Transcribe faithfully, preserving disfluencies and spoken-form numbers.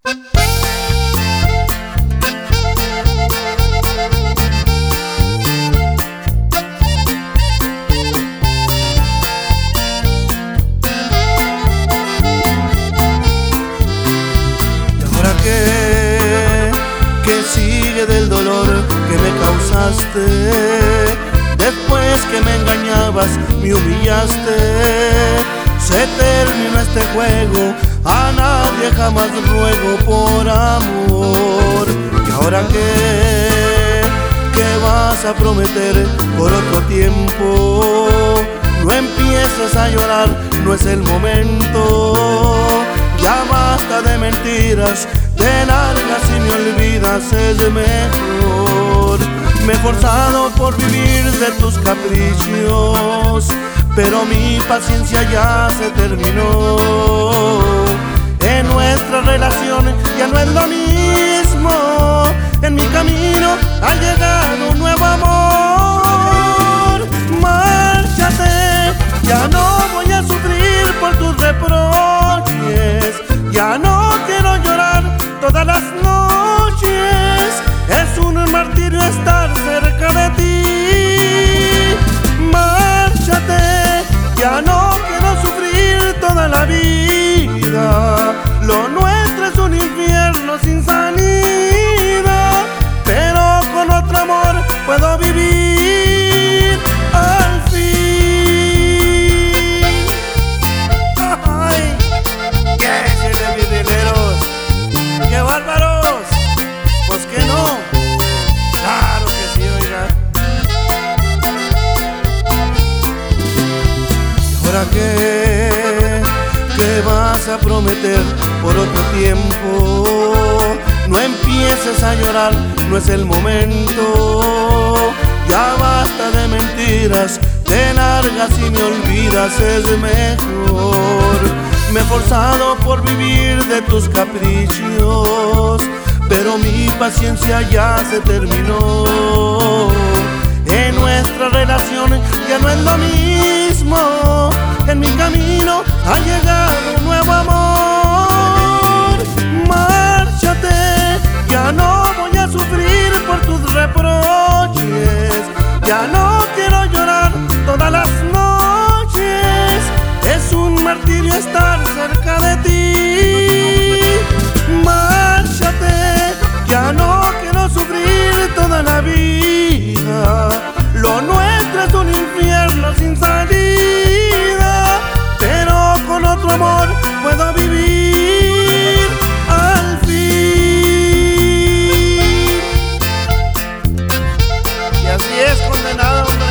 ¿Qué sigue del dolor que me causaste? Después que me engañabas, me humillaste. Se terminó este juego, a nadie jamás ruego por amor. ¿Y ahora qué? ¿Qué vas a prometer por otro tiempo? No empieces a llorar, no es el momento. Ya basta de mentiras, te largas y me olvidas, es mejor. Me he forzado por vivir de tus caprichos, pero mi paciencia ya se terminó. En nuestra relación ya no es lo mismo. En mi camino ha llegado un nuevo amor. Márchate, ya no voy a sufrir por tus reproches. Ya no quiero llorar todas las noches. Es un martirio estar cerca de ti. Márchate, ya no quiero sufrir toda la vida. Lo nuestro es un infierno sin salida, pero con otro amor puedo vivir al fin. Ay, qué decirle, mis rieleros, qué bárbaros. Pues que no, claro que sí, oiga. ¿Y ahora qué? ¿Qué vas a prometer por otro tiempo? No empieces a llorar, no es el momento. Ya basta de mentiras, te largas y me olvidas, es mejor. Me he forzado por vivir de tus caprichos, pero mi paciencia ya se terminó. En nuestra relación ya no es lo mismo. En mi camino ha llegado un nuevo amor. Márchate, ya no voy a sufrir por tus reproches. Ya no quiero llorar todas las noches. Es un martirio estar cerca de ti. Márchate, ya no quiero sufrir toda la vida. Lo nuestro es un infierno sin salida, pero con otro amor puedo vivir al fin. Y así es, condenado, hombre.